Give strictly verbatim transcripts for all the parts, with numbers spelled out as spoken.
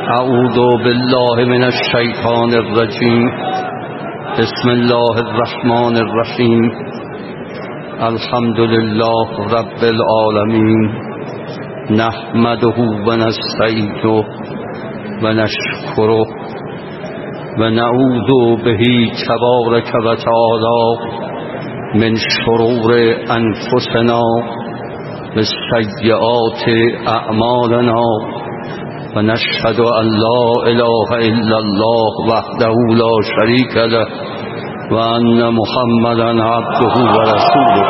اعوذ بالله من الشیطان الرجیم. بسم الله الرحمن الرحیم. الحمد لله رب العالمین. نحمده و نستعینه و نشکره و نعوذ به تبارک و تعالی من شرور انفسنا و سیئات اعمالنا و نشهد ان لا اله الا الله وحده لا شریک له و ان محمدا عبده و رسوله.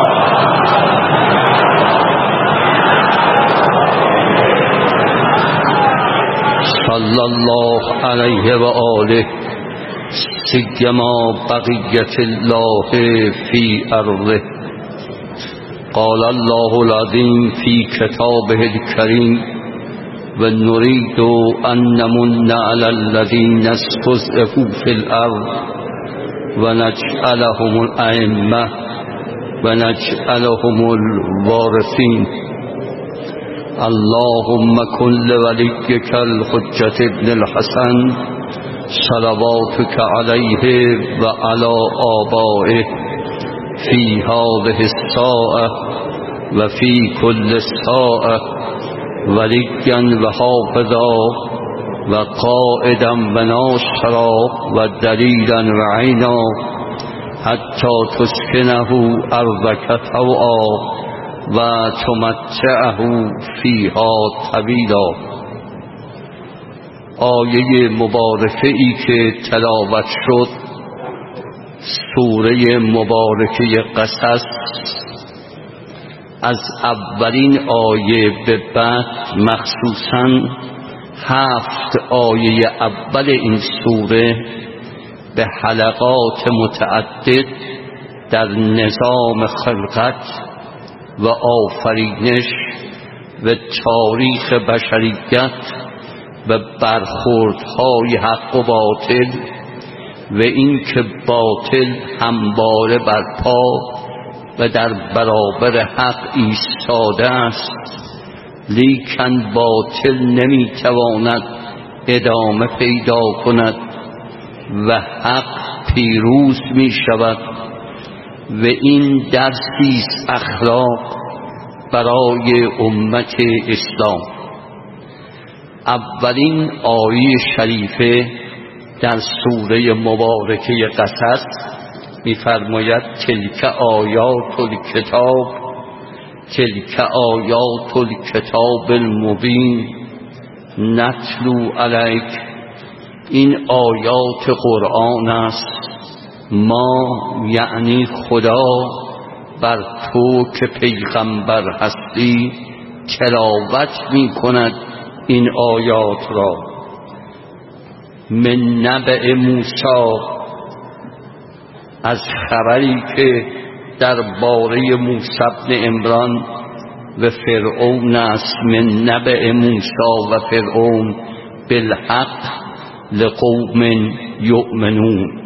صلی الله علیه و آله سیما بقیت الله فی ارضه. قال الله العظیم فی کتابه الکریم و نريد ان نمن على الذين استضعفوا في الارض و نجعلهم الائمه و نجعلهم الوارثین. اللهم كن لوليك الحجة ابن الحسن صلواتك عليه وعلى آبائه في هذه الساعة وفي كل ساعة وليا وحافظا وقائدا وناصرا ودليلا وعينا حتى تسكنه أرضك طوعا و تمتعه فیها طویلا. آیه مبارکه ای که تلاوت شد سوره مبارکه قصص از اولین آیه به بعد مخصوصاً هفت آیه اول این سوره به حلقات متعدد در نظام خلقت و آفرینش و تاریخ بشریت و برخوردهای حق و باطل و این که باطل همواره برپا و در برابر حق ایستاده است، لیکن باطل نمیتواند ادامه پیدا کند و حق پیروز می شود و این درسی است اخلاق برای امت اسلام. اولین آیه شریفه در سوره مبارکه قصص می‌فرماید تلک آیات الکتاب تلک آیات الکتاب المبین نتلو علیک. این آیات قرآن است. ما یعنی خدا بر تو که پیغمبر هستی تلاوت می کند این آیات را. من نبع موسی، از خبری که در باره موسی بن عمران و فرعون است. من نبع موسی و فرعون بالحق لقوم یؤمنون.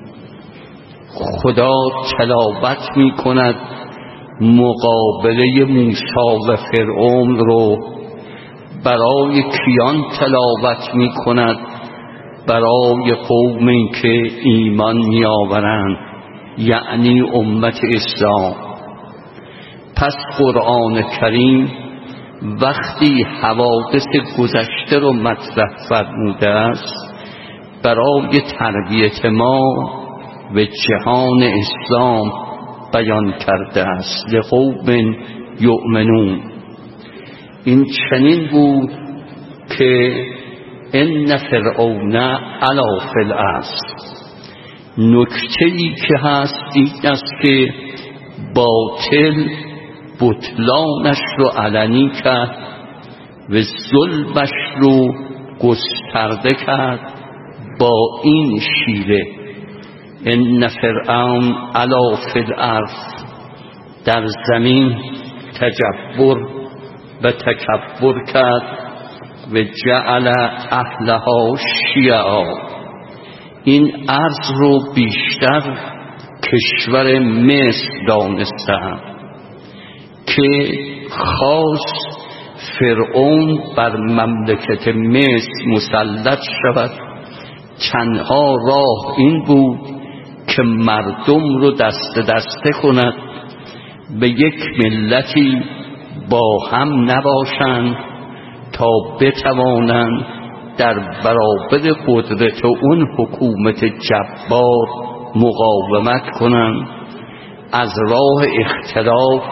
خدا تلاوت می کند مقابله موسی و فرعون رو. برای کیان تلاوت می کند؟ برای قومی که ایمان می آورند، یعنی امت اسلام. پس قرآن کریم وقتی حوادث گذشته رو مطرح فرموده است برای تربیت ما و جهان اسلام بیان کرده است. لقوم یؤمنون. این چنین بود که ان فرعون علا فی الارض. نکته ای که هست این است که باطل بطلانش رو علنی کرد و ظلمش رو گسترده کرد با این شیوه. ان فرعون علا فی الارض، در زمین تجبر و تکبر کرد و جعل اهلها شیعا. این ارض رو بیشتر کشور مصر دانستند که خاص فرعون بر مملکت مصر مسلط شود، تنها راه این بود که مردم رو دست دسته کند، به یک ملتی با هم نباشند تا بتوانند در برابر قدرت اون حکومت جبار مقاومت کنند. از راه اختلاف،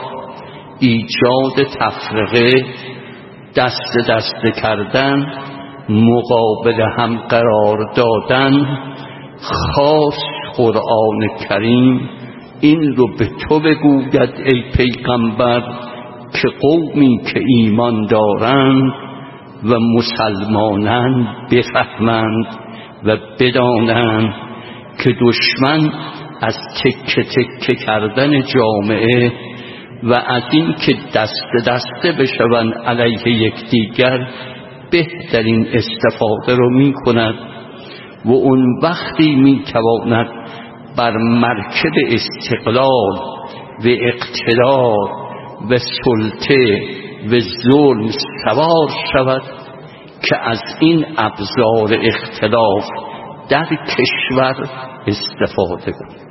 ایجاد تفرقه، دست دست کردن، مقابل هم قرار دادن، خاص قرآن کریم این رو به تو بگوید ای پیغمبر که قومی که ایمان دارند و مسلمانند بفهمند و بدانند که دشمن از تکه تکه کردن جامعه و از این که دست دسته بشوند علیه یکدیگر بهترین استفاده رو می کند و اون وقتی می تواند بر مرکب استقلال و اقتدار و سلطه و ظلم سوار شود که از این ابزار اختلاف در کشور استفاده کند.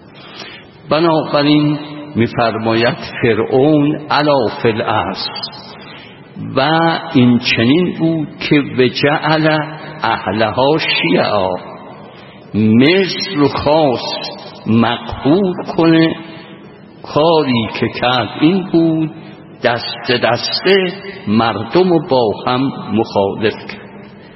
بنابراین می‌فرماید فرعون علا فی الارض، و این چنین بود که وجعل اهلها شیعا، مصر رو خواست مقهور کنه. کاری که کرد این بود دست دسته مردم رو با هم مخالف کرد.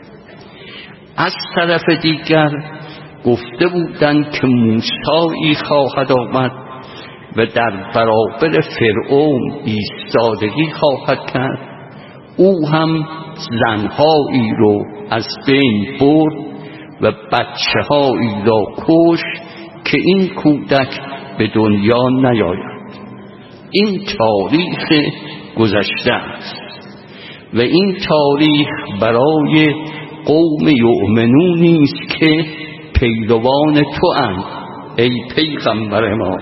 از طرف دیگر گفته بودند که موسی خواهد آمد و در برابر فرعون ایستادگی خواهد کرد. او هم زنهایی رو از بین برد و بچه هایی را کش که این کودک به دنیا نیاید. این تاریخ گذشته است و این تاریخ برای قوم یؤمنونی است که پیروان تو اند ای پیغمبر ما.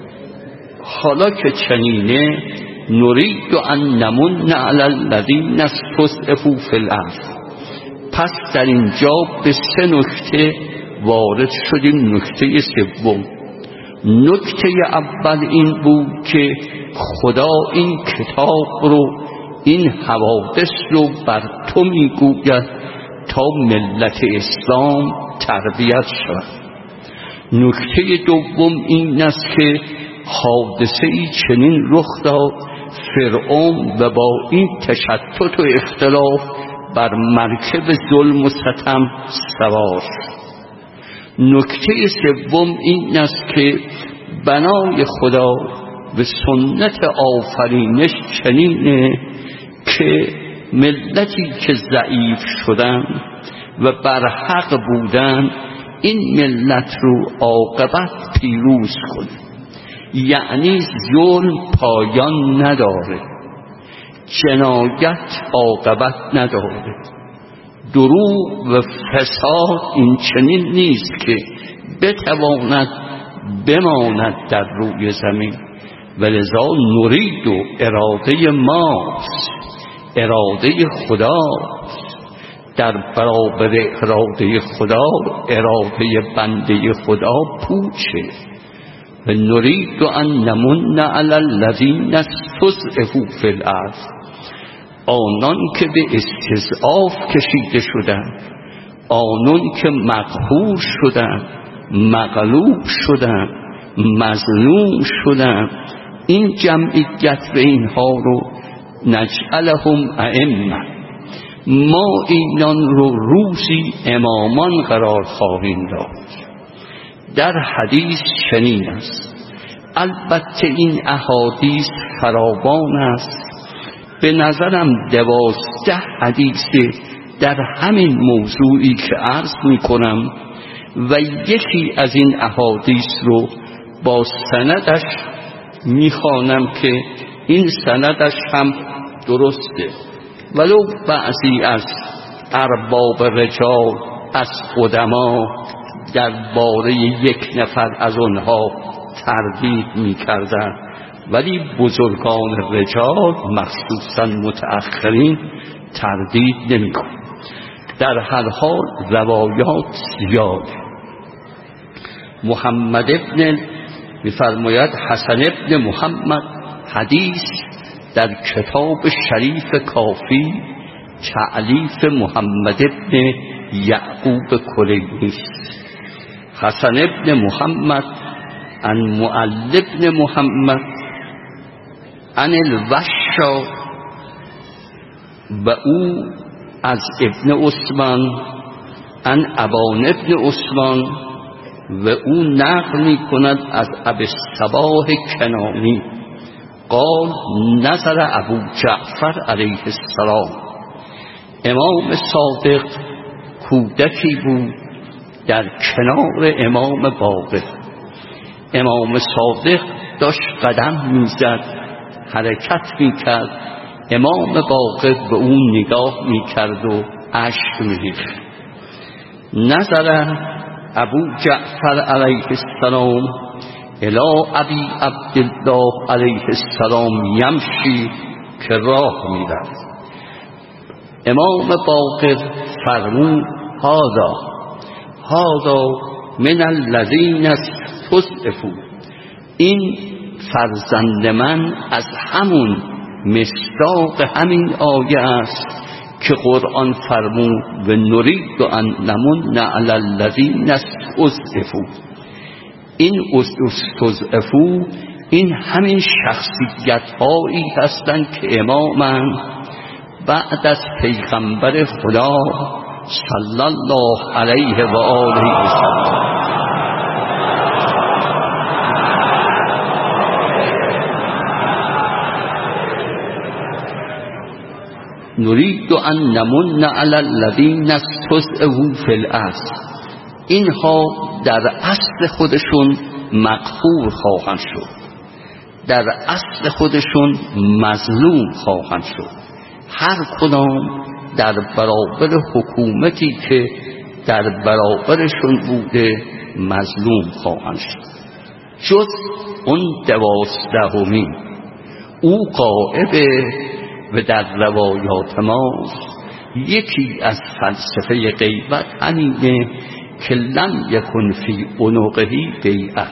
حالا که چنینه نرید ان نمن علی الذین استضعفوا فی الارض، پس در اینجا به سه نکته وارد شدیم. نکته سوم، نکته اول این بود که خدا این کتاب رو، این حوادث رو بر تو میگوید تا ملت اسلام تربیت شود. نکته دوم این است که حادثه ای چنین رخ داد، فرعون و با این تشتت و اختلاف بر مرکب ظلم و ستم سوار. نکته سوم این است که بنای خدا و سنت آفرینش چنینه که ملتی که ضعیف شدن و بر حق بودن این ملت رو عاقبت پیروز کنه. یعنی ظلم پایان نداره، جنایت عاقبت نداره، دروغ و فساد این چنین نیست که بتواند بماند در روی زمین. ولذا نرید و اراده ماست، اراده خدا. در برابر اراده خدا اراده بنده خدا پوچه. و نرید ان نمن علی الذین استضعفوا فی الارض، آنان که به استضعاف کشیده شدند، آنان که مقهور شدند، مغلوب شدند، مظلوم شدند، این جمعیت و اینها رو نجعلهم ائمه، ما اینان رو روزی امامان قرار خواهیم داد. در حدیث چنین است. البته این احادیث فراوان است، به نظرم دوازده حدیث در همین موضوعی که عرض می کنم و یکی از این احادیث رو با سندش می خوانم که این سندش هم درسته، ولو بعضی از ارباب رجال از قدما در باره یک نفر از آنها تردید می کردن ولی بزرگان رجال مخصوصا متأخرین تردید نمی‌کنند. در هر حال روایات زیاد. محمد ابن می‌فرماید حسن ابن محمد حدیث در کتاب شریف کافی تألیف محمد ابن یعقوب کلینی است. حسن ابن محمد عن معل ابن محمد عن الوشا و او از ابن عثمان عن ابان ابن عثمان و او نقل می کند از ابی الصباح کنانی قال نظر ابو جعفر علیه السلام. امام صادق کودکی بود در کنار امام باقر. امام صادق داشت قدم میزد، حرکت میکرد، امام باقر به اون نگاه میکرد و اشک میریخت. نظر ابو جعفر علیه السلام الی ابی عبدالله علیه السلام یمشی که راه میرفت. امام باقر فرمود هذا هذا من الذین استضعفوا، این فرزند من از همون مصداق همین آیه است که قرآن فرمود و نرید ان نمن علی الذین استضعفوا. این استضعفوا این همین شخصیت هایی هستند که امامن بعد از پیغمبر خدا صلی الله علیه و آله و سلم. نرید ان نمن علی الذین استضعفوا فی الارض، اینها در اصل خودشون مقهور خواهند شد، در اصل خودشون مظلوم خواهند شد. هر کدام در برابر حکومتی که در برابرشون بوده مظلوم خواهند شد. جز اون دوازدهمین او غائبه و در روایات ماست. یکی از فلسفه غیبت همینه که لم یکن فی عنقه بیعت،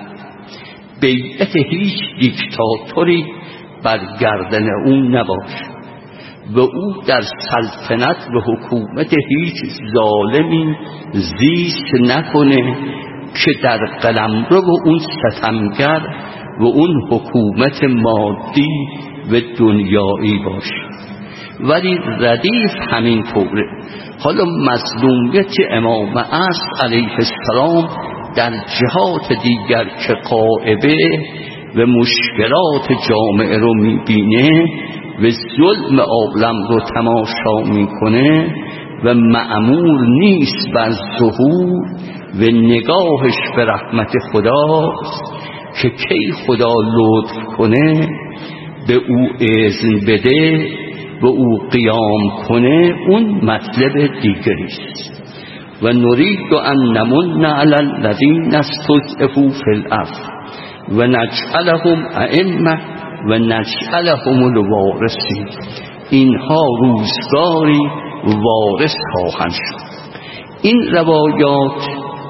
بیعت هیچ دیکتاتوری بر گردن اون نباشه و او در سلطنت و حکومت هیچ ظالمی زیست نکنه که در قلمرو و اون ستمگر و اون حکومت مادی و دنیایی باشه. ولی ردیف همین طوره. حالا مظلومیت امام عصر علیه السلام در جهات دیگر که غائبه و مشکلات جامعه رو میبینه و ظلم عالم رو تماشا میکنه و مأمور نیست بر ظهور و نگاهش به رحمت خداست که کی خدا لطف کنه به او اذن بده و او قیام کنه، اون مطلب دیگری است. و نرید ان نمن علی الذین استضعفوا فی الارض و نجعلهم ائمه و نجعلهم الوارثین، اینها روزگاری وارث خواهند شد. این روایات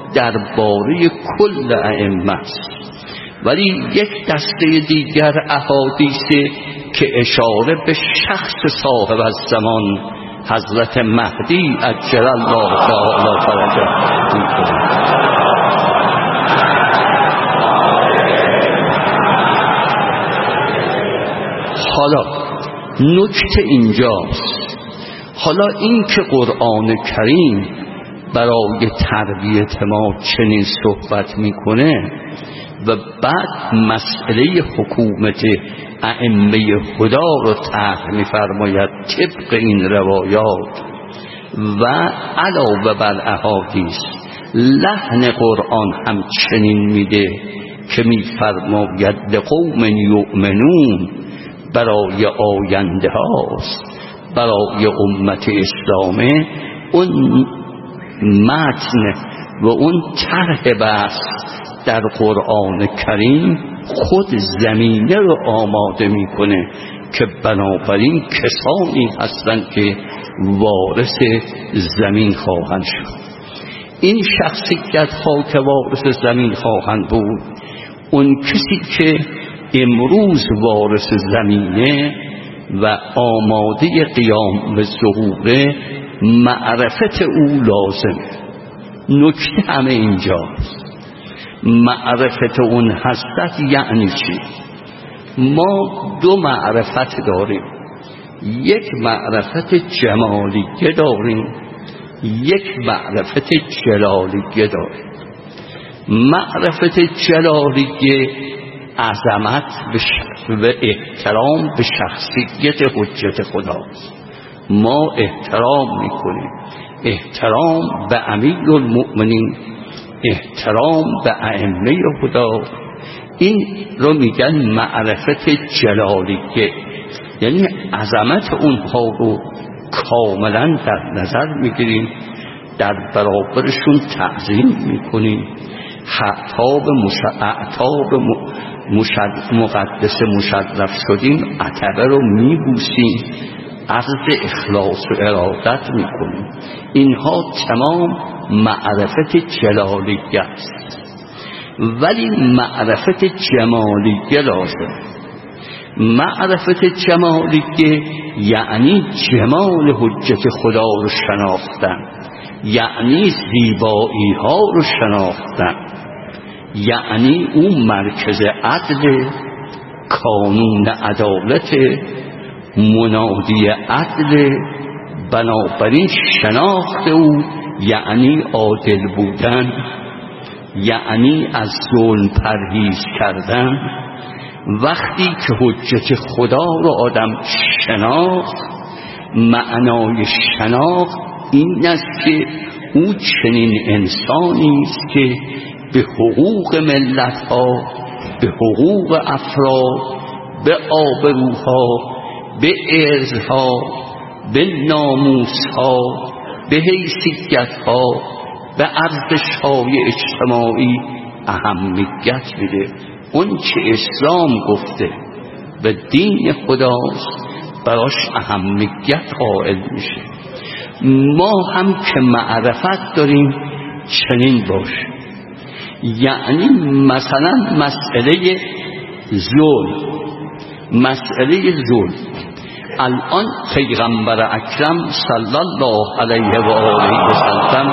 درباره کل ائمه است. ولی یک دسته دیگر احادیث که اشاره به شخص صاحب الزمان حضرت مهدی عجل الله تعالی فرجه می‌کنه. حالا نکته اینجاست، حالا این که قرآن کریم برای تربیت ما چنین صحبت میکنه و بعد مسئله حکومت ائمه خدا رو طرح می‌فرماید طبق این روایات و علاوه بر احادیث، لحن قرآن هم چنین میده که می‌فرماید لقوم یؤمنون، برای آینده هاست، برای امت اسلامه. اون متن و اون طرح بحث در قرآن کریم خود زمینه رو آماده میکنه که بنابراین کسانی هستند که وارث زمین خواهند شد. این شخصیت ها که وارث زمین خواهند بود، اون کسی که امروز وارث زمینه و آماده قیام به ظهوره، معرفت او لازم. نکته همه اینجاست، معرفت اون هستت یعنی چی؟ ما دو معرفت داریم، یک معرفت جمالیه داریم، یک معرفت جلالیه داریم. معرفت جلالیه عظمت و احترام به شخصیت حجت خداست. ما احترام میکنیم، احترام به امیرالمؤمنین، احترام به ائمه خدا. این رو میگن معرفت جلالیه، یعنی عظمت اونها رو کاملا در نظر میگیریم، در برابرشون تعظیم میکنیم، اعتاب مقدس مشرف شدیم عتبه رو میبوسیم، عرض اخلاص و ارادت میکنیم. اینها تمام معرفت جلالیه است. ولی معرفت جمالیه لازم. معرفت جمالیه یعنی جمال حجت خدا رو شناختن، یعنی زیبایی ها رو شناختن، یعنی اون مرکز عدل، کانون عدالت، منادی عدل. بنابراین شناخت او یعنی عادل بودن، یعنی از ظلم پرهیز کردن. وقتی که حجت خدا رو آدم شناخت، معنای شناخت این است که او چنین انسانی است که به حقوق ملت ها، به حقوق افراد، به آبروها، به ارزها، به ناموسها، به حیثیتها، به ارزش‌های اجتماعی اهمیت میده. اون چه اسلام گفته به دین خداست براش اهمیت قائل میشه. ما هم که معرفت داریم چنین باشه. یعنی مثلا مسئله ظلم، مسئله ظلم الان پیغمبر اکرم صلی الله علیه و آله و سلم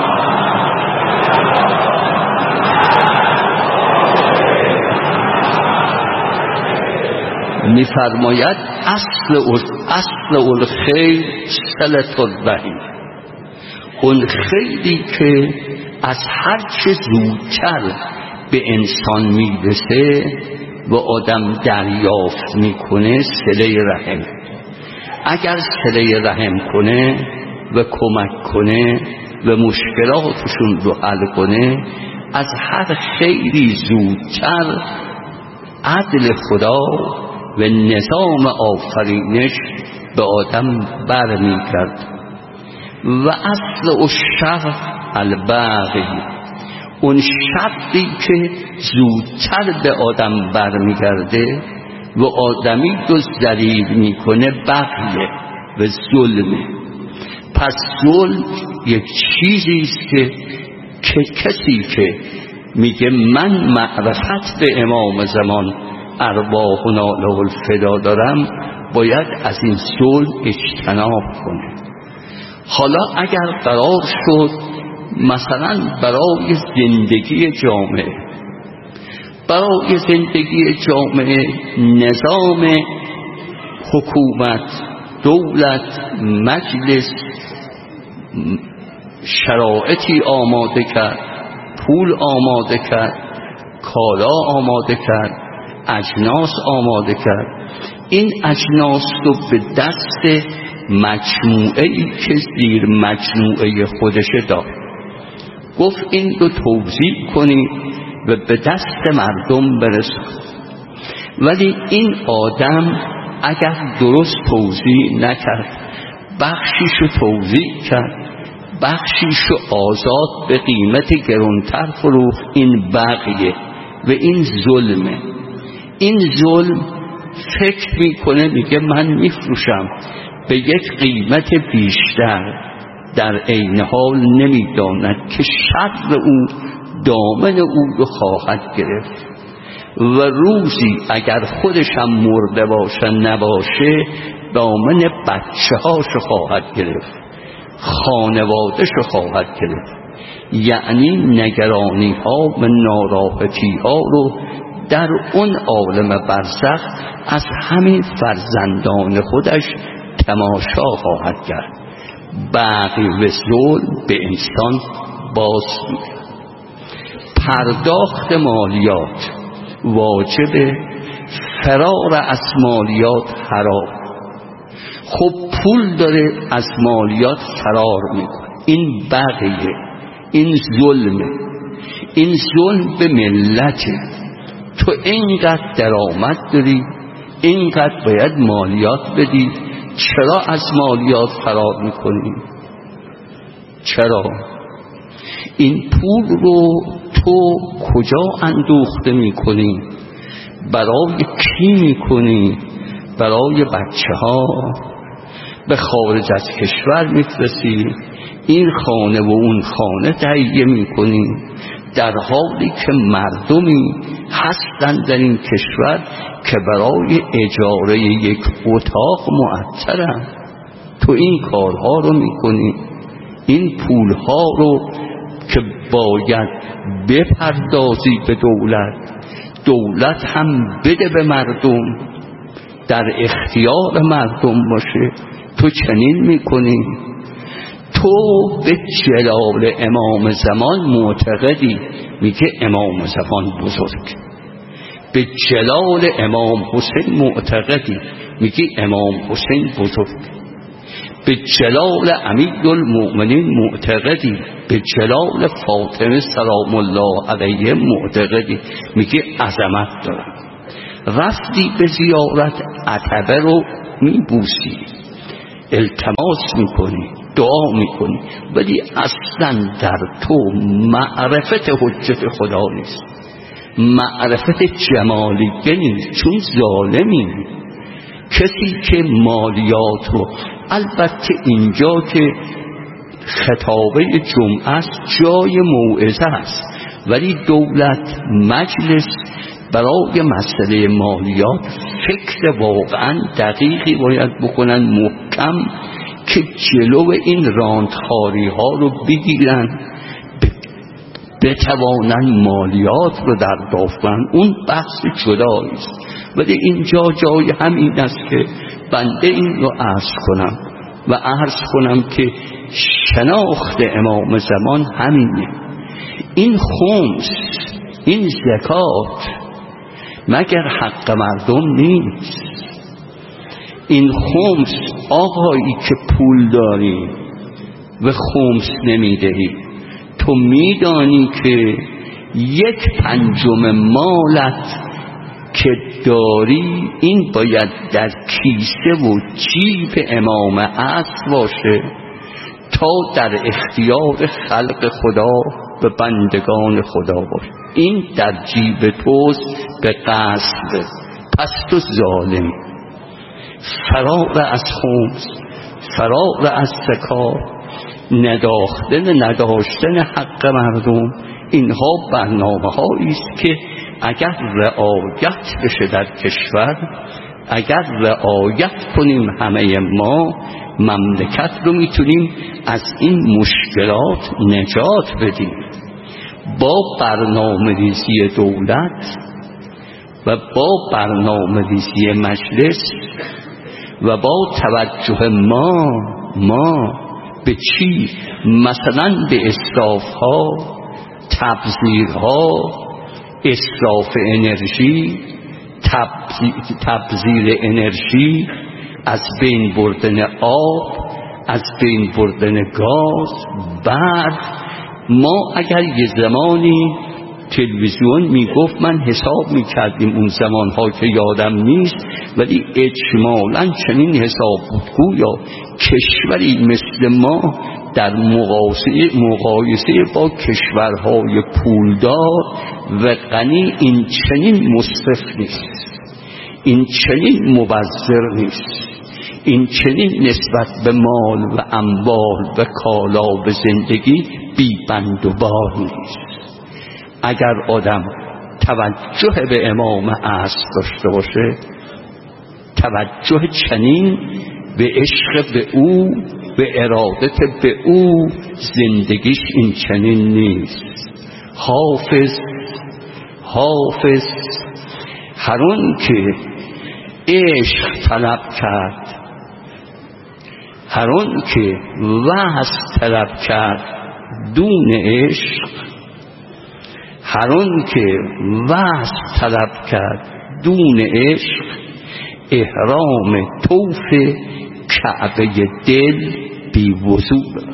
میفرماید اصل اصل الخیر صلة الرحم. اون خیری که از هر چه زودتر به انسان میرسه و آدم دریافت میکنه صله رحم. اگر صله رحم کنه و کمک کنه و مشکلاتشون رو حل کنه، از هر خیری زودتر عدل خدا و نظام آفرینش به آدم برمیگرد. و اصل الشر البغی، اون شرطی که زودتر به آدم برمیگرده و آدمی رو ذلیل میکنه بغیه و ظلمه. پس ظلم یک چیزی است که که کسی که میگه من معرفت به امام زمان ارواحنا له الفدا دارم، باید از این ظلم اجتناب کنه. حالا اگر قرار شد مثلا برای زندگی جامعه، برای زندگی جامعه نظام حکومت، دولت، مجلس شرایطی آماده کرد، پول آماده کرد، کالا آماده کرد، اجناس آماده کرد، این اجناس رو به دست مجموعه‌ای که زیر مجموعه خودش داد، گفت این رو توزیع کنید و به دست مردم برسید. ولی این آدم اگر درست توزیع نکرد، بخشیشو توزیع کرد، بخشیشو آزاد به قیمت گرانتر فروخت، این بغیه و این ظلمه. این ظلم فکر میکنه میگه من میفروشم به یک قیمت بیشتر، در عین حال نمیداند که شر او دامن او رو خواهد گرفت و روزی اگر خودش هم مرده باشه نباشه دامن بچه هاشو خواهد گرفت، خانوادهش رو خواهد گرفت. یعنی نگرانی ها و ناراحتی ها رو در اون عالم برزخ از همین فرزندان خودش تماشا خواهد کرد. بغی و ظلم به انسان باز میده. پرداخت مالیات واجب، فرار از مالیات حرام. خب پول داره از مالیات فرار میکنه، این بغیه، این ظلمه، این ظلم به ملته. تو اینقدر درآمد داری، اینقدر باید مالیات بدی، چرا از مالیات فرار میکنی؟ چرا؟ این پول رو تو کجا اندوخته میکنی؟ برای کی میکنی؟ برای بچه ها؟ به خارج از کشور میفرستی، این خانه و اون خانه تهیه میکنی، در حالی که مردمی هستن در این کشور که برای اجاره یک اتاق معطلن. تو این کارها رو میکنی، این پولها رو که باید بپردازی به دولت، دولت هم بده به مردم، در اختیار مردم باشه، تو چنین میکنی. تو به جلال امام زمان معتقدی، میگه امام زمان بزرگ. به جلال امام حسین معتقدی، میگه امام حسین بزرگ. به جلال امیرالمؤمنین معتقدی، به جلال فاطمه سلام الله علیه معتقدی، میگه عظمت دارن. رفتی به زیارت عتبه رو میبوسی، التماس میکنی، دعا میکنی، ولی اصلا در تو معرفت حجت خدا نیست، معرفت جمالیه نیست، چون ظالمی. کسی که مالیات رو، البته اینجا که خطابه جمعه است جای موعظه است، ولی دولت مجلس برای مسئله مالیات فکر واقعا دقیقی باید بکنن، محکم، که جلو این راندخاری ها رو بگیرن، بتوانن مالیات رو دریافت کنن. اون بحث جدایی است، ولی اینجا جای همین است که بنده این رو عرض کنم و عرض کنم که شناخت امام زمان همینه. این خمس، این زکات مگر حق مردم نیست؟ این خمس، آقایی که پول داری و خمس نمیدهی، تو میدانی که یک پنجم مالت که داری این باید در کیسه و جیب امام عصر باشه تا در اختیار خلق خدا به بندگان خدا باشه. این در جیب توست به قصد، پس تو ظالمی. فرار از خمس، فرار از زکات، نداختن نداشتن حق مردم، اینها برنامه هایی است که اگر رعایت بشه در کشور، اگر رعایت کنیم همه ما، مملکت رو میتونیم از این مشکلات نجات بدیم. با برنامه ریزی دولت و با برنامه ریزی مجلس و با توجه ما ما به چی؟ مثلا به اسراف ها، تبذیر ها، اسراف انرژی، تبذیر انرژی، از بین بردن آب، از بین بردن گاز، برق. ما اگر یه زمانی تلویزیون میگفت، من حساب میکردیم اون زمانها که یادم نیست، ولی اجمالاً چنین حساب بود گویا کشوری مثل ما در مقایسه مقایسه با کشورهای پولدار و غنی این چنین مصرف نیست. این چنین مبذر نیست، این چنین نسبت به مال و اموال و کالا و زندگی بی بند و بار نیست. اگر آدم توجه به امام عصر داشته باشه، توجه چنین به عشق به او، به ارادت به او، زندگیش این چنین نیست. حافظ حافظ هر اون که عشق طلب کرد، هر اون که وصل طلب کرد دون عشق، هر اون که وصل طلب کرد دون عشق، احرام طوف کعبه دل بی وضو،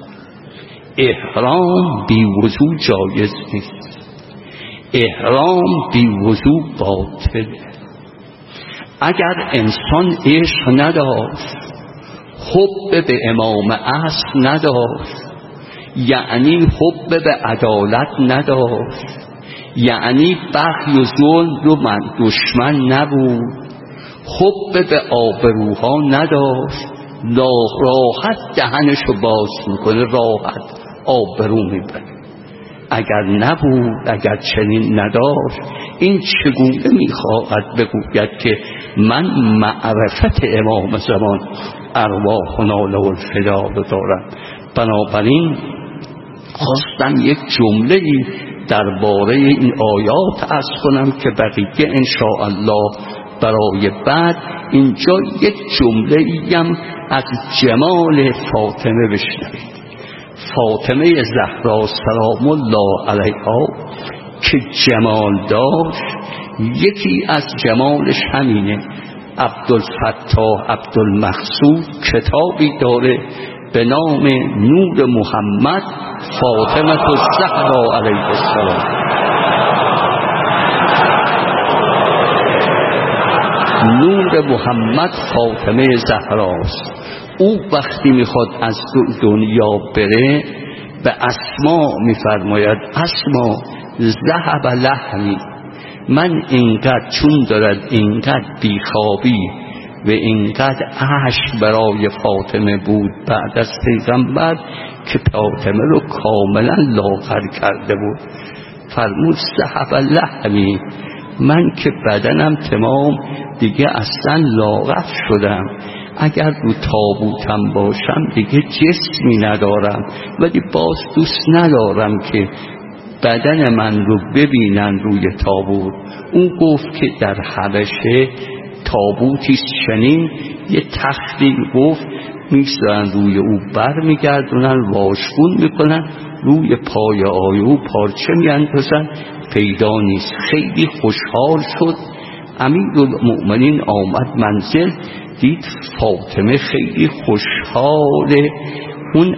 احرام بی وضو جایز نیست، احرام بی وضو باطل. اگر انسان عشق نداشت، حب به امام عصر نداشت، یعنی حب به عدالت نداشت، یعنی بغی و ظلم رو من دشمن نبود، حب به آبروها نداشت، راحت دهنشو باز میکنه، راحت آبرو میبره. اگر نبود، اگر چنین نداشت، این چگونه میخواهد بگوید که من معرفت امام زمان ارواحنا له الفدا رو دارم. بنابراین خواستم یک جمله‌ای درباره این آیات عرض کنم که بقیه انشاءالله برای بعد. اینجا یک جمله‌ای هم از جمال فاطمه بشنوید. فاطمه زهرا سلام الله علیها که جمال داشت، یکی از جمالش همینه. عبدالفتاح عبدالمقصود کتابی داره به نام نور محمد فاطمه الزهرا علیه السلام. نور محمد فاطمه زهراست. او وقتی میخواد از دنیا بره به اسما میفرماید اسما ذهب لحمی، من اینقدر چون دارد اینقدر بیخوابی و اینقدر عشق برای فاطمه بود بعد از پیغمبر که فاطمه رو کاملا لاغر کرده بود، فرمود ذهب لحمی، من که بدنم تمام دیگه اصلا لاغر شدم، اگر رو تابوتم باشم دیگه جسمی ندارم، ولی باز دوست ندارم که بدن من رو ببینن روی تابوت. اون گفت که در حبشه تابوتی چنین یه تختی گفت میگذارن روی او بر میگردونن، واشگون میکنن، روی پای آی او پارچه میاندازن، پیدا نیست. خیلی خوشحال شد. امیرالمؤمنین آمد منزل، دید فاطمه خیلی خوشحاله. اون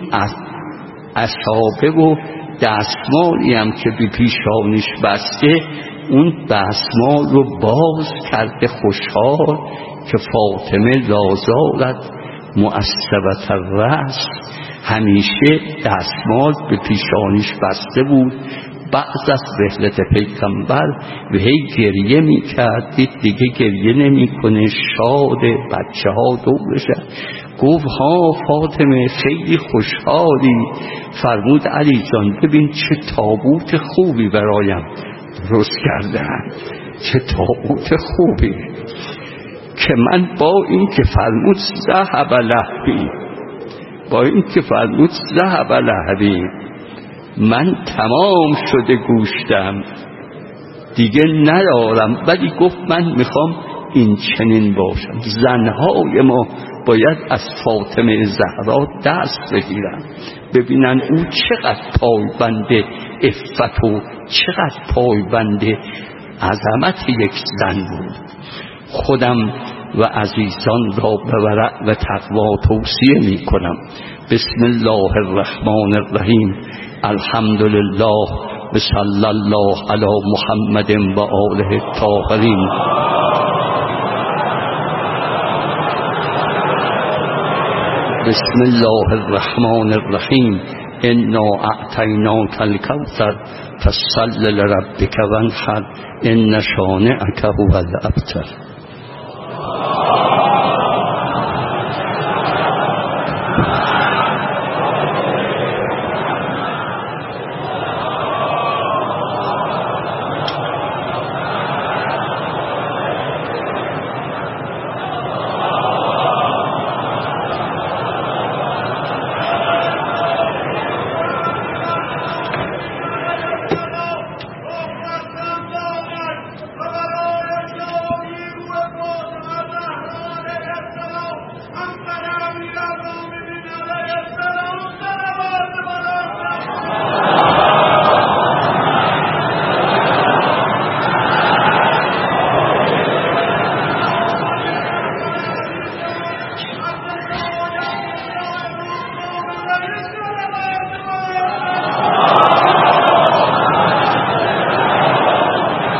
اصحابه و دستمالی هم که بی پیشانیش بسته، اون دستمال رو باز کرده خوشحال که فاطمه لازالت معصبت الرأس، همیشه دستمال به پیشانیش بسته بود. بعد از رحلت پیغمبر و هی گریه می کرد، دیگه گریه نمی کنه، شاده، بچه ها دورشن. گفت ها فاطمه خیلی خوشحالی؟ فرمود علی جان ببین چه تابوت خوبی برایم درست کردن، چه تابوت خوبی که من با این که فرمود ذهب لهبی، با این که فرمود ذهب لهبی، من تمام شده گوشتم دیگه ندارم، ولی گفت من میخوام این چنین باشم. زنهای ما باید از فاطمه زهرا دست بگیرن، ببینن او چقدر پایبند عفت و چقدر پایبند عظمت یک زن بود. خودم و عزیزان را به ورع و تقوا توصیه می کنم. بسم الله الرحمن الرحیم. الحمدلله و صلی الله علی محمد و آله الطاهرین. بسم الله الرحمن الرحیم. انا اعطیناک الکوثر فصل لربک وانحر ان شانئک هو الابتر.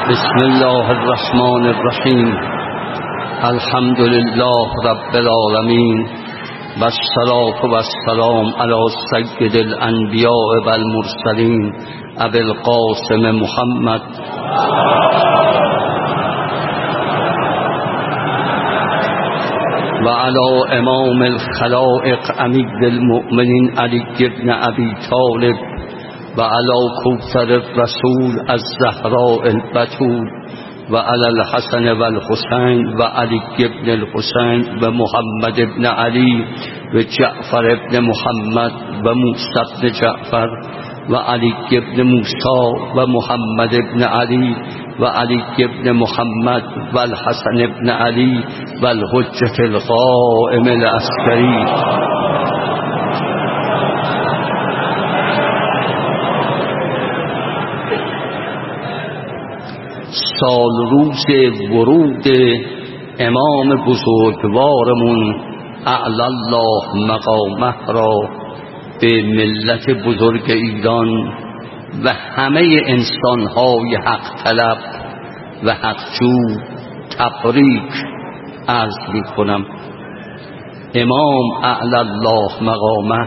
بسم الله الرحمن الرحیم. الحمد لله رب العالمین و الصلاة و السلام علی سید الانبیاء و المرسلین ابی القاسم محمد و علی امام الخلائق امیر المؤمنین علی بن ابی طالب و علی کوثر الرسول الزهراء البتول و علی الحسن و الحسین و علی بن الحسین و محمد بن علی و جعفر بن محمد و موسی بن جعفر و علی بن موسی و محمد بن علی و علی بن محمد و الحسن بن علی و الحجة القائم العسکری. سال روز ورود امام بزرگوارمون اعلی الله مقامه را به ملت بزرگ ایران و همه انسانهای حق طلب و حقجو تبریک عرض می کنم. امام اعلی الله مقامه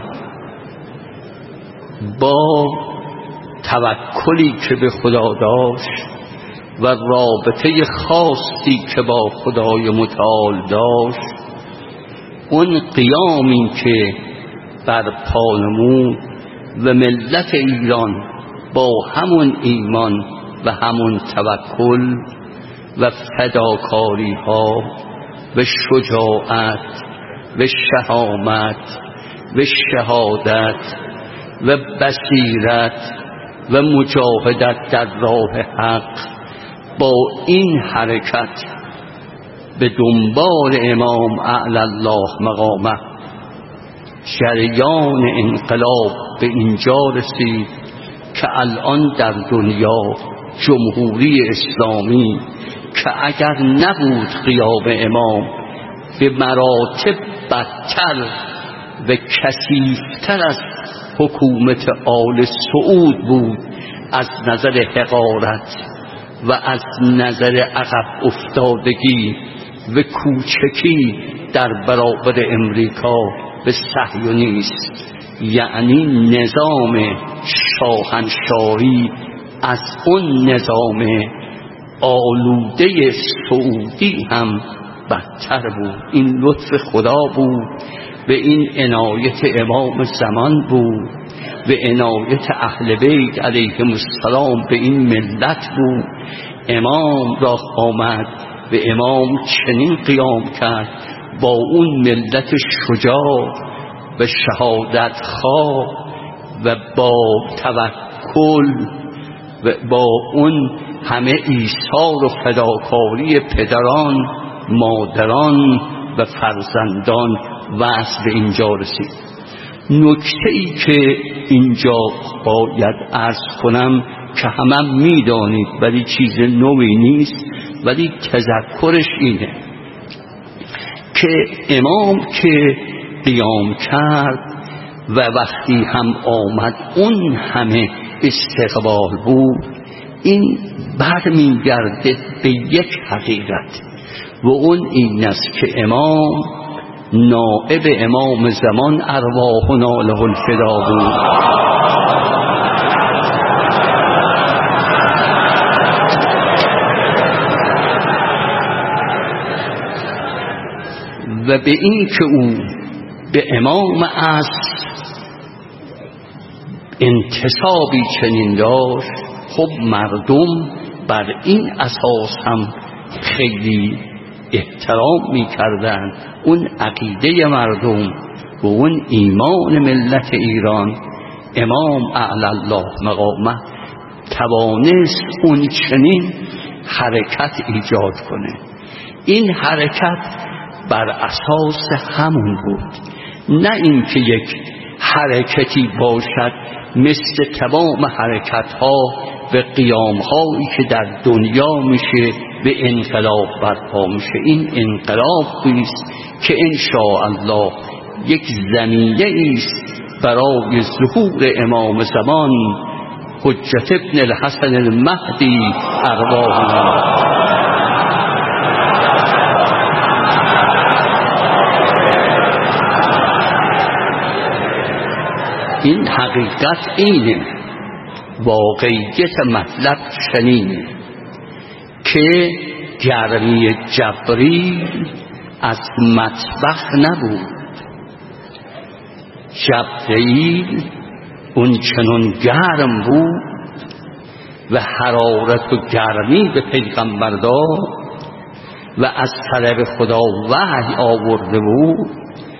با توکلی که به خدا داشت و رابطه خاصی که با خدای متعال داشت، اون قیامی که برپا نمود و ملت ایران با همون ایمان و همون توکل و فداکاری ها و شجاعت و شهامت و شهادت و بصیرت و مجاهدت در راه حق با این حرکت به دنبال امام اعلی الله مقامه جریان انقلاب به اینجا رسید که الان در دنیا جمهوری اسلامی که اگر نبود قیام امام به مراتب بدتر و کثیفتر از حکومت آل سعود بود از نظر حقارت و از نظر عقب افتادگی و کوچکی در برابر امریکا به صهیونیست، یعنی نظام شاهنشاهی از اون نظام آلوده سعودی هم بدتر بود. این لطف خدا بود و این عنایت امام زمان بود و عنایت اهل بیت علیهم السلام به این ملت بود. امام را آمد و امام چنین قیام کرد با اون ملت شجاع و شهادت خواه و با توکل و با اون همه ایثار و فداکاری پدران، مادران و فرزندان وصل به اینجا رسید. نکته ای که اینجا باید عرض کنم که همه میدانید ولی چیز نوی نیست، ولی تذکرش اینه که امام که قیام کرد و وقتی هم آمد اون همه استقبال بود، این برمیگرده به یک حقیقت و اون این است که امام نائب امام زمان ارواحنا له الفدا بود. و به این که او به امام اصل انتسابی چنین داشت، خب مردم بر این اساس هم خیلی احترام می کردن. اون عقیده مردم و اون ایمان ملت ایران، امام اعلی الله مقامه توانست اون چنین حرکت ایجاد کنه. این حرکت بر اساس همون بود، نه اینکه یک حرکتی باشد مثل تمام حرکت ها و قیام هایی که در دنیا میشه به انقلاب برپا میشه. این انقلاب است که انشاءالله یک زمینه است برای ظهور امام زمان حجت ابن الحسن المهدی ارواحنا. این حقیقت اینه، واقعیت مطلب چنینه که گرمی جبریل از مطبخ نبود. جبریل اون چنون گرم بود و حرارت و گرمی به پیغمبر داد و از طرف خدا وحی آورده بود.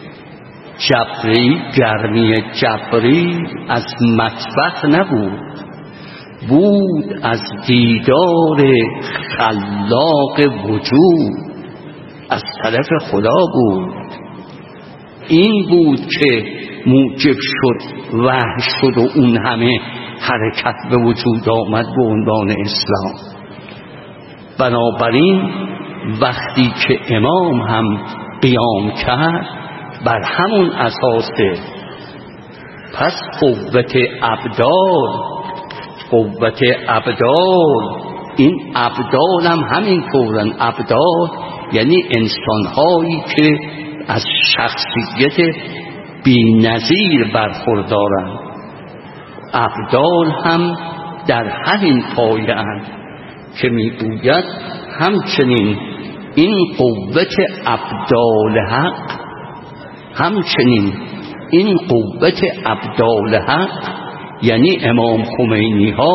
جبریل گرمی جبریل از مطبخ نبود، بود از دیدار خلاق وجود، از طرف خدا بود. این بود که موجب شد وحی شد و اون همه حرکت به وجود آمد به عنوان اسلام. بنابراین وقتی که امام هم قیام کرد بر همون اساسه، پس قوت ابدال، قوت ابدال، این ابدال هم همین طورن. ابدال یعنی انسانهایی که از شخصیت بی نظیر برخوردارند. ابدال هم در همین پایه اند که میگوید همچنین این قوت ابدال حق، همچنین این قوت ابدال حق یعنی امام خمینی ها.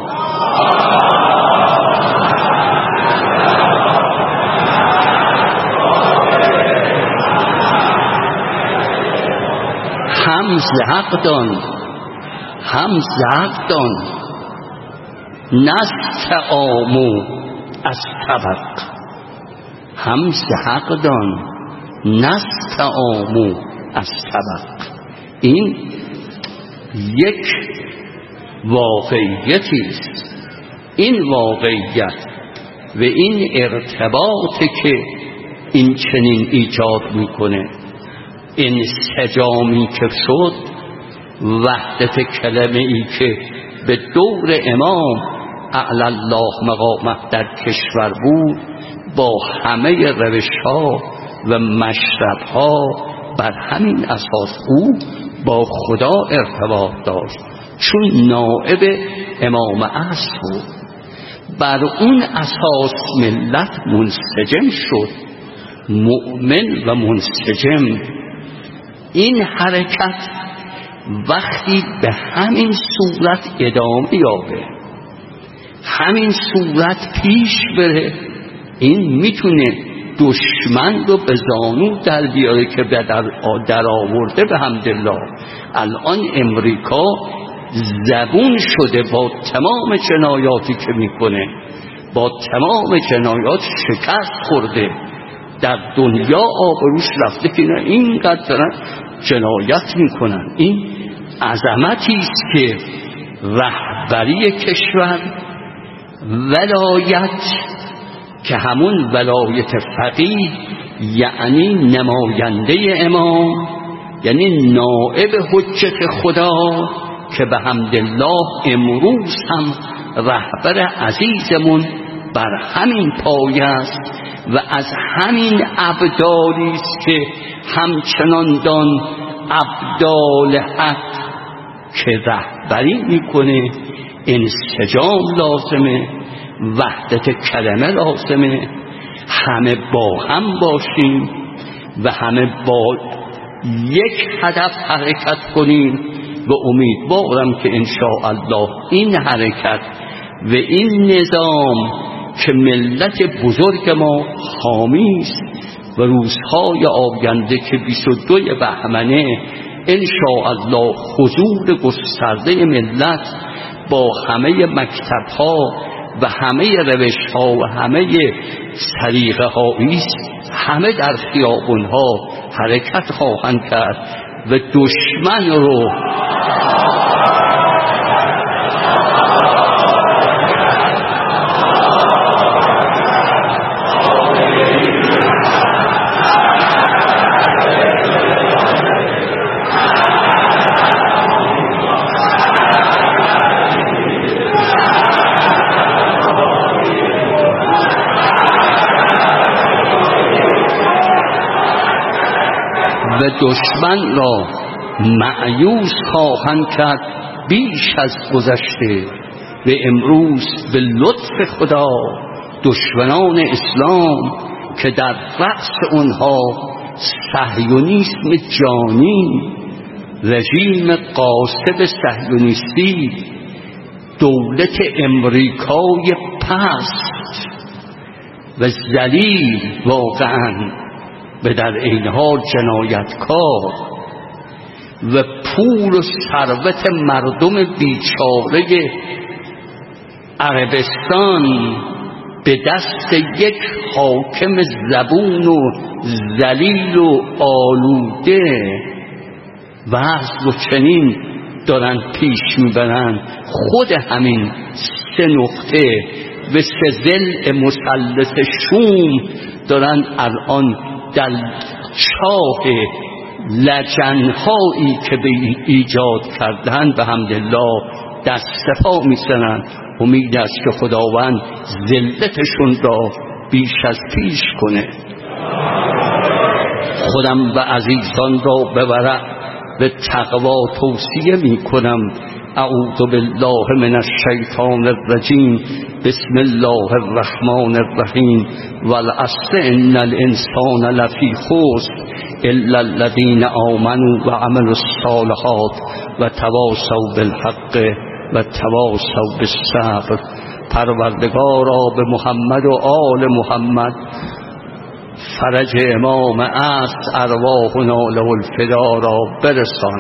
هم حق دان، هم حق دان، نستعامو از طبق. هم حق دان، نستعامو از طبق. این یک واقعیتی است. این واقعیت و این ارتباطی که این چنین ایجاد میکنه، انسجامی که شد، وحدت کلمه ای که به دور امام اعلی الله مقامت در کشور بود، با همه روش ها و مشرب ها بر همین اساس او با خدا ارتباط داشت، چون نائب امام عصر بود. بر اون اساس ملت منسجم شد، مؤمن و منسجم. این حرکت وقتی به همین صورت ادامه یابه، همین صورت پیش بره، این میتونه دشمن رو به زانو در بیاره که در آورده به حمدالله. الان امریکا زبون شده با تمام جنایاتی که میکنه، با تمام جنایات شکست خورده، در دنیا آبروش رفته که نه اینقدر جنایت میکنن. این عظمتی است که رهبری کشور، ولایت که همون ولایت فقیه یعنی نماینده امام، یعنی نائب حجت خدا که به حمدالله امروز هم رهبر عزیزمون بر همین پایه است و از همین ابدالی است که همچنان دان ابدال حق که رهبری میکنه. انسجام لازمه، وحدت کلمه لازمه، همه با هم باشیم و همه با یک هدف حرکت کنیم و امیدوارم که انشاءالله این حرکت و این نظام که ملت بزرگ ما حامی است و روزهای آینده که بیست و دو بهمنه انشاءالله حضور گسترده ملت با همه مکتب‌ها و همه روش‌ها و همه طریقه هایی همه در خیابون‌ها حرکت خواهند کرد و دشمن رو دشمن را مأیوس خواهند کرد بیش از گذشته و امروز به لطف خدا دشمنان اسلام که در رأس اونها صهیونیسم جانی، رژیم غاصب صهیونیستی، دولت امریکای پست و ذلیل واقعا و در عین حال جنایتکار و پول و ثروت مردم بیچاره عربستان به دست یک حاکم زبون و ذلیل و آلوده وضع و چنین دارن پیش میبرن. خود همین سه نقطه و سه ضلع مثلث شوم دارن الان در چاه لجنهایی که به ایجاد کردن به حمدالله دست پا میزنن. امید است که خداوند ذلتشون را بیش از پیش کنه. خودم و عزیزان را به ورع به تقوا توصیه می کنم. اعوذ بالله من الشیطان الرجیم. بسم الله الرحمن الرحیم. والعصر ان الانسان لفی خسر الا الذین آمنوا و عملوا الصالحات و تواصوا بالحق و تواصوا بالصبر. پروردگارا به محمد و آل محمد فرج امام است ارواحنا له الفدا را برسان.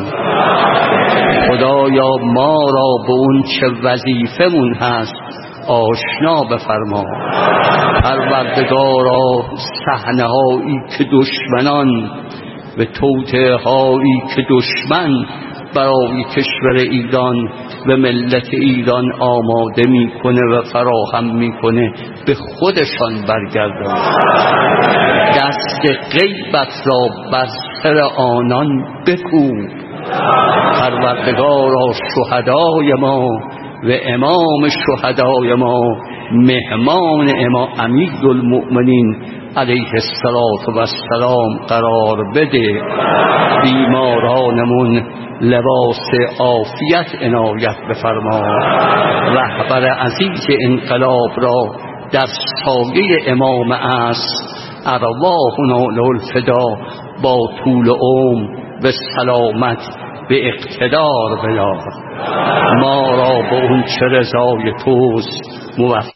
خدایا ما را به اون چه وظیفمون هست آشنا بفرما. پروردگارا صحنه هایی که دشمنان و توطئه هایی که دشمن برای کشور ایران و ملت ایران آماده میکنه و فراهم میکنه به خودشان برگردان. دست غیبت را بر سر آنان بکوب. پروردگارا شهدای ما و امام شهدای ما مهمان امام امیرالمؤمنین علیه السلام قرار بده. بیمارانمون لباس عافیت عنایت بفرما. رهبر عزیز انقلاب را در سایه امام است ارواحنا له الفدا با طول عمر و سلامت به اقتدار بیار. ما را به اون چه رضای توست موفق.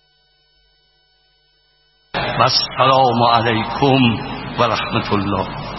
و السلام علیکم و رحمت الله.